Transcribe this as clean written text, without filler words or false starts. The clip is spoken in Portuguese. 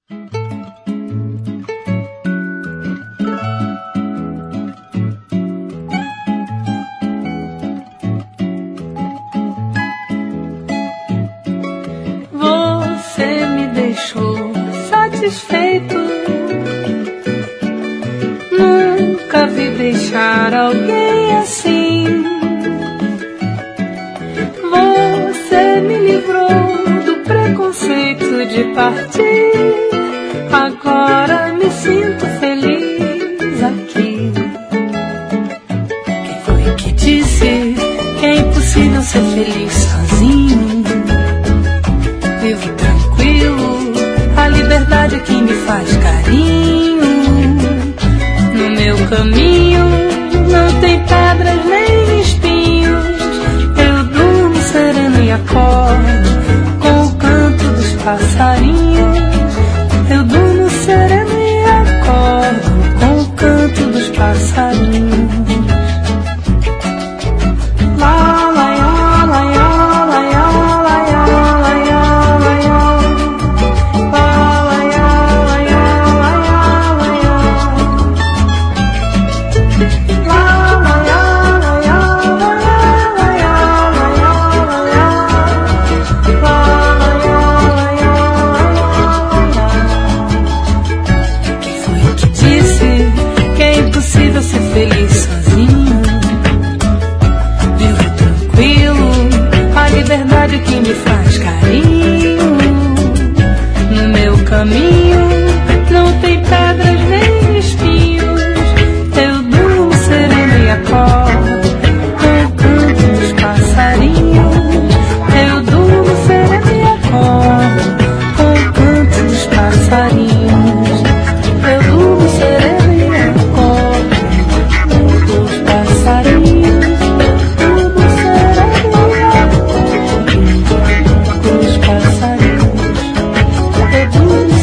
Você me deixou satisfeito. Nunca vi deixar alguém assim. Você me livrou do preconceito de partir. Agora me sinto feliz aqui. Quem foi que disse que é impossível ser feliz sozinho? Vivo tranquilo, a liberdade é que me faz carinho. No meu caminho não tem pedras nem espinhos. Eu durmo sereno e acordo com o canto dos passarinhos. Eu durmo sereno e acordo com o canto dos passarinhos. Ser feliz sozinho. Vivo tranquilo, a liberdade que me faz carinho. No meu caminho não tem pedras nem espinhos. Eu durmo sereno e acordo com o canto dos passarinhos. Eu durmo sereno e acordo com o canto dos passarinhos. Eu durmo sereno e acordo dos passarinhos, tudo sereno e acordo dos passarinhos. Eu durmo